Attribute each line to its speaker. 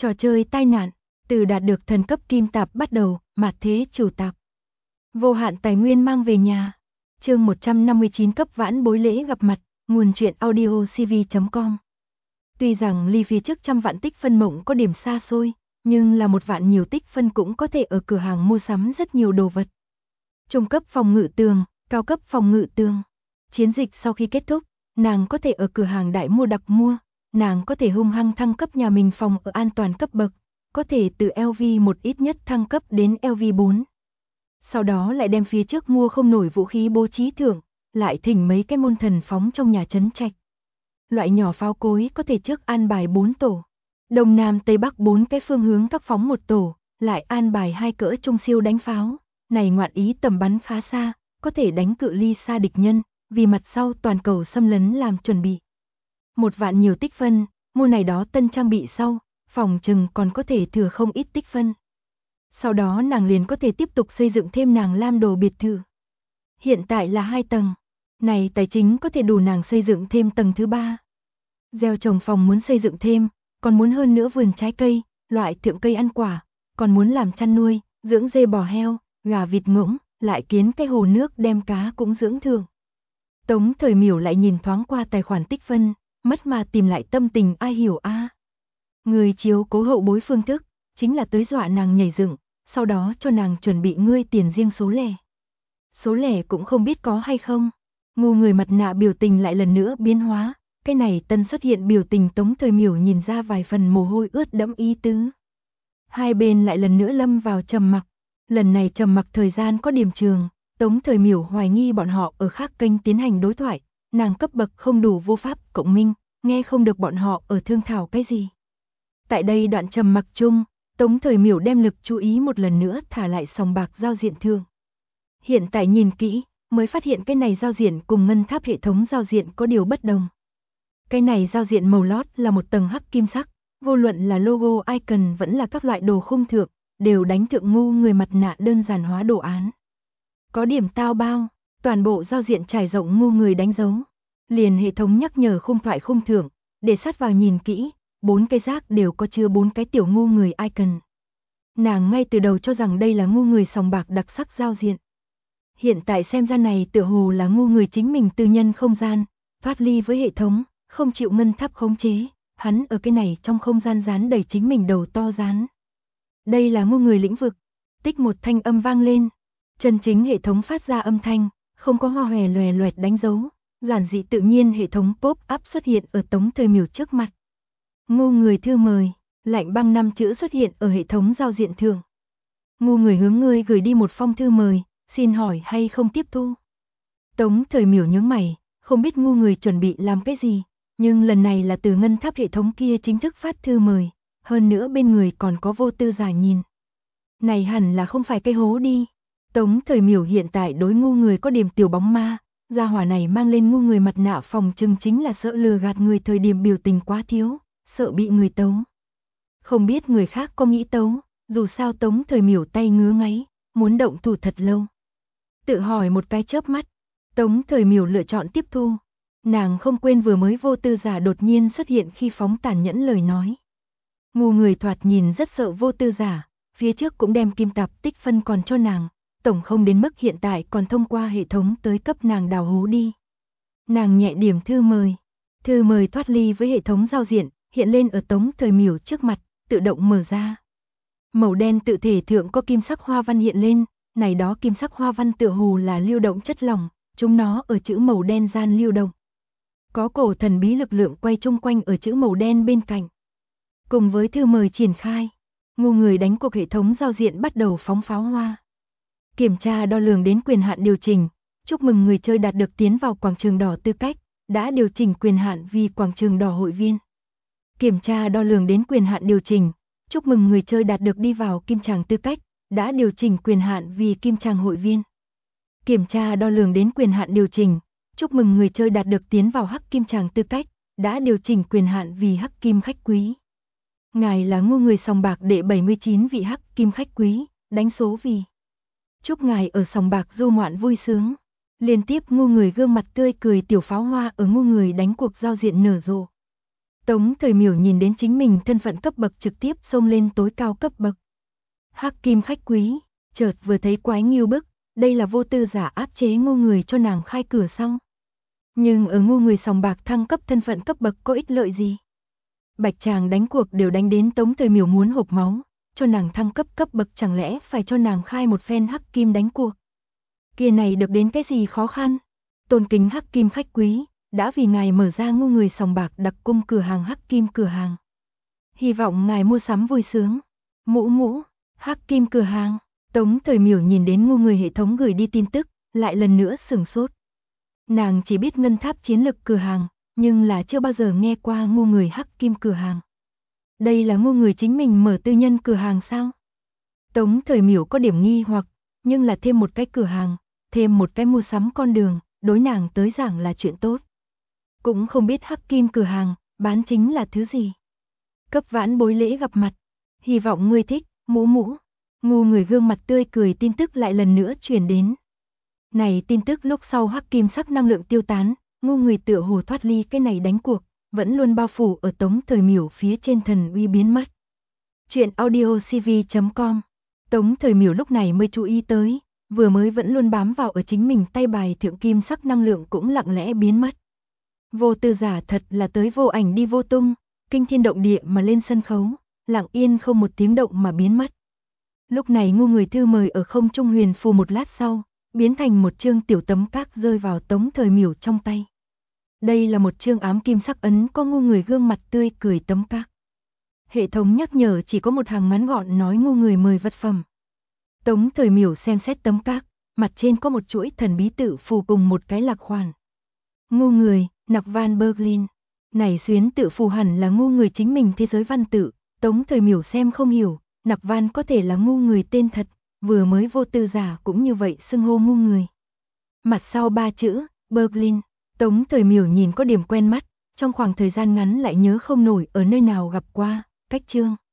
Speaker 1: Trò chơi tai nạn, từ đạt được thần cấp kim tạp bắt đầu, mạt thế chủ tạp. Vô hạn tài nguyên mang về nhà. Chương 159 cấp vãn bối lễ gặp mặt, nguồn truyện audio cv.com. Tuy rằng ly phía trước 100 vạn tích phân mộng có điểm xa xôi, nhưng là 1 vạn nhiều tích phân cũng có thể ở cửa hàng mua sắm rất nhiều đồ vật. Trung cấp phòng ngự tường, cao cấp phòng ngự tường. Chiến dịch sau khi kết thúc, nàng có thể ở cửa hàng đại mua đặc mua, nàng có thể hung hăng thăng cấp nhà mình phòng ở an toàn cấp bậc, có thể từ LV1 ít nhất thăng cấp đến LV4. Sau đó lại đem phía trước mua không nổi vũ khí bố trí thưởng, lại thỉnh mấy cái môn thần phóng trong nhà trấn trạch. Loại nhỏ pháo cối có thể trước an bài 4 tổ, đông nam tây bắc 4 cái phương hướng các phóng 1 tổ, lại an bài 2 cỡ trung siêu đánh pháo, này ngoạn ý tầm bắn khá xa, có thể đánh cự ly xa địch nhân, vì mặt sau toàn cầu xâm lấn làm chuẩn bị. 1 vạn nhiều tích phân, mua này đó tân trang bị sau, phòng chừng còn có thể thừa không ít tích phân. Sau đó nàng liền có thể tiếp tục xây dựng thêm nàng lam đồ biệt thự. Hiện tại là 2 tầng, này tài chính có thể đủ nàng xây dựng thêm tầng thứ 3. Gieo trồng phòng muốn xây dựng thêm, còn muốn hơn nữa vườn trái cây, loại thượng cây ăn quả, còn muốn làm chăn nuôi, dưỡng dê bò heo, gà vịt ngỗng, lại kiến cái hồ nước đem cá cũng dưỡng thường. Tống Thời Miểu lại nhìn thoáng qua tài khoản tích phân, mất mà tìm lại tâm tình ai hiểu a. Người chiếu cố hậu bối phương thức, chính là tới dọa nàng nhảy dựng, sau đó cho nàng chuẩn bị ngươi tiền riêng số lẻ. Số lẻ cũng không biết có hay không. Ngu người mặt nạ biểu tình lại lần nữa biến hóa, cái này tân xuất hiện biểu tình Tống Thời Miểu nhìn ra vài phần mồ hôi ướt đẫm ý tứ. Hai bên lại lần nữa lâm vào trầm mặc, lần này trầm mặc thời gian có điểm trường, Tống Thời Miểu hoài nghi bọn họ ở khác kênh tiến hành đối thoại, nàng cấp bậc không đủ vô pháp cộng minh, nghe không được bọn họ ở thương thảo cái gì. Tại đây đoạn trầm mặc chung, Tống Thời Miểu đem lực chú ý một lần nữa thả lại sòng bạc giao diện thường. Hiện tại nhìn kỹ, mới phát hiện cái này giao diện cùng ngân tháp hệ thống giao diện có điều bất đồng. Cái này giao diện màu lót là một tầng hắc kim sắc, vô luận là logo icon vẫn là các loại đồ khung thượng, đều đánh thượng ngu người mặt nạ đơn giản hóa đồ án. Có điểm tao bao, toàn bộ giao diện trải rộng ngu người đánh dấu. Liền hệ thống nhắc nhở khung thoại khung thượng, để sát vào nhìn kỹ, 4 cái rác đều có chứa 4 cái tiểu ngu người icon. Nàng ngay từ đầu cho rằng đây là ngu người sòng bạc đặc sắc giao diện. Hiện tại xem ra này tựa hồ là ngu người chính mình tư nhân không gian, thoát ly với hệ thống, không chịu ngân tháp khống chế, hắn ở cái này trong không gian dán đầy chính mình đầu to dán. Đây là ngu người lĩnh vực, tích một thanh âm vang lên, chân chính hệ thống phát ra âm thanh, không có hoa hòe loè loẹt đánh dấu, giản dị tự nhiên hệ thống pop-up xuất hiện ở Tống Thời Miểu trước mặt. Ngu người thư mời, lạnh băng 5 chữ xuất hiện ở hệ thống giao diện thường. Ngu người hướng ngươi gửi đi một phong thư mời, xin hỏi hay không tiếp thu. Tống Thời Miểu nhướng mày, không biết ngu người chuẩn bị làm cái gì, nhưng lần này là từ ngân tháp hệ thống kia chính thức phát thư mời, hơn nữa bên người còn có vô tư giả nhìn. Này hẳn là không phải cái hố đi. Tống Thời Miểu hiện tại đối ngu người có điểm tiểu bóng ma, gia hỏa này mang lên ngu người mặt nạ phòng trừng chính là sợ lừa gạt người thời điểm biểu tình quá thiếu, sợ bị người tấu. Không biết người khác có nghĩ tấu, dù sao Tống Thời Miểu tay ngứa ngáy, muốn động thủ thật lâu. Tự hỏi một cái chớp mắt, Tống Thời Miểu lựa chọn tiếp thu. Nàng không quên vừa mới vô tư giả đột nhiên xuất hiện khi phóng tàn nhẫn lời nói. Ngu người thoạt nhìn rất sợ vô tư giả, phía trước cũng đem kim tạp tích phân còn cho nàng, tổng không đến mức hiện tại còn thông qua hệ thống tới cấp nàng đào hố đi. Nàng nhẹ điểm thư mời thoát ly với hệ thống giao diện, hiện lên ở Tống Thời Miểu trước mặt, tự động mở ra. Màu đen tự thể thượng có kim sắc hoa văn hiện lên, này đó kim sắc hoa văn tựa hồ là lưu động chất lỏng, chúng nó ở chữ màu đen gian lưu động. Có cổ thần bí lực lượng quay chung quanh ở chữ màu đen bên cạnh. Cùng với thư mời triển khai, ngu người đánh cuộc hệ thống giao diện bắt đầu phóng pháo hoa. Kiểm tra đo lường đến quyền hạn điều chỉnh, chúc mừng người chơi đạt được tiến vào quảng trường đỏ tư cách, đã điều chỉnh quyền hạn vì quảng trường đỏ hội viên. Kiểm tra đo lường đến quyền hạn điều chỉnh, chúc mừng người chơi đạt được đi vào kim tràng tư cách, đã điều chỉnh quyền hạn vì kim tràng hội viên. Kiểm tra đo lường đến quyền hạn điều chỉnh, chúc mừng người chơi đạt được tiến vào hắc kim tràng tư cách, đã điều chỉnh quyền hạn vì hắc kim khách quý. Ngài là ngu người sòng bạc đệ 79 vị hắc kim khách quý, đánh số vì. Chúc ngài ở sòng bạc du ngoạn vui sướng. Liên tiếp ngu người gương mặt tươi cười tiểu pháo hoa ở ngu người đánh cuộc giao diện nở rộ. Tống Thời Miểu nhìn đến chính mình thân phận cấp bậc trực tiếp xông lên tối cao cấp bậc. Hắc Kim khách quý, chợt vừa thấy quái nghiêu bức, đây là Vô Tư giả áp chế Ngô Người cho nàng khai cửa xong. Nhưng ở Ngô Người sòng bạc thăng cấp thân phận cấp bậc có ích lợi gì? Bạch chàng đánh cuộc đều đánh đến Tống Thời Miểu muốn hộc máu, cho nàng thăng cấp cấp bậc chẳng lẽ phải cho nàng khai một phen Hắc Kim đánh cuộc? Kia này được đến cái gì khó khăn? Tôn kính Hắc Kim khách quý, đã vì ngài mở ra Ngô Người sòng bạc đặc cung cửa hàng Hắc Kim cửa hàng. Hy vọng ngài mua sắm vui sướng. Mũ, Hắc Kim cửa hàng. Tống Thời Miểu nhìn đến Ngô Người hệ thống gửi đi tin tức, lại lần nữa sửng sốt. Nàng chỉ biết ngân tháp chiến lực cửa hàng, nhưng là chưa bao giờ nghe qua Ngô Người Hắc Kim cửa hàng. Đây là Ngô Người chính mình mở tư nhân cửa hàng sao? Tống Thời Miểu có điểm nghi hoặc, nhưng là thêm một cái cửa hàng, thêm một cái mua sắm con đường, đối nàng tới giảng là chuyện tốt. Cũng không biết Hắc Kim cửa hàng, bán chính là thứ gì. Cấp vãn bối lễ gặp mặt, hy vọng ngươi thích, mũ. Ngô Người gương mặt tươi cười tin tức lại lần nữa truyền đến. Này tin tức lúc sau Hắc Kim sắc năng lượng tiêu tán, Ngô Người tựa hồ thoát ly cái này đánh cuộc, vẫn luôn bao phủ ở Tống Thời Miểu phía trên thần uy biến mất. Chuyện audiocv.com. Tống Thời Miểu lúc này mới chú ý tới, vừa mới vẫn luôn bám vào ở chính mình tay bài thượng kim sắc năng lượng cũng lặng lẽ biến mất. Vô Tư giả thật là tới vô ảnh đi vô tung, kinh thiên động địa mà lên sân khấu, lặng yên không một tiếng động mà biến mất. Lúc này Ngô Người thư mời ở không trung huyền phù một lát sau, biến thành một chương tiểu tấm các rơi vào Tống Thời Miểu trong tay. Đây là một chương ám kim sắc ấn có Ngô Người gương mặt tươi cười tấm các. Hệ thống nhắc nhở chỉ có một hàng ngắn gọn nói Ngô Người mời vật phẩm. Tống Thời Miểu xem xét tấm các, mặt trên có một chuỗi thần bí tự phù cùng một cái lạc khoản. Ngô Người, Nặc Van Berlin. Này xuyến tự phù hẳn là Ngô Người chính mình thế giới văn tự, Tống Thời Miểu xem không hiểu, Nặc Van có thể là Ngô Người tên thật, vừa mới Vô Tư giả cũng như vậy xưng hô Ngô Người. Mặt sau 3 chữ, Berlin, Tống Thời Miểu nhìn có điểm quen mắt, trong khoảng thời gian ngắn lại nhớ không nổi ở nơi nào gặp qua, cách chương.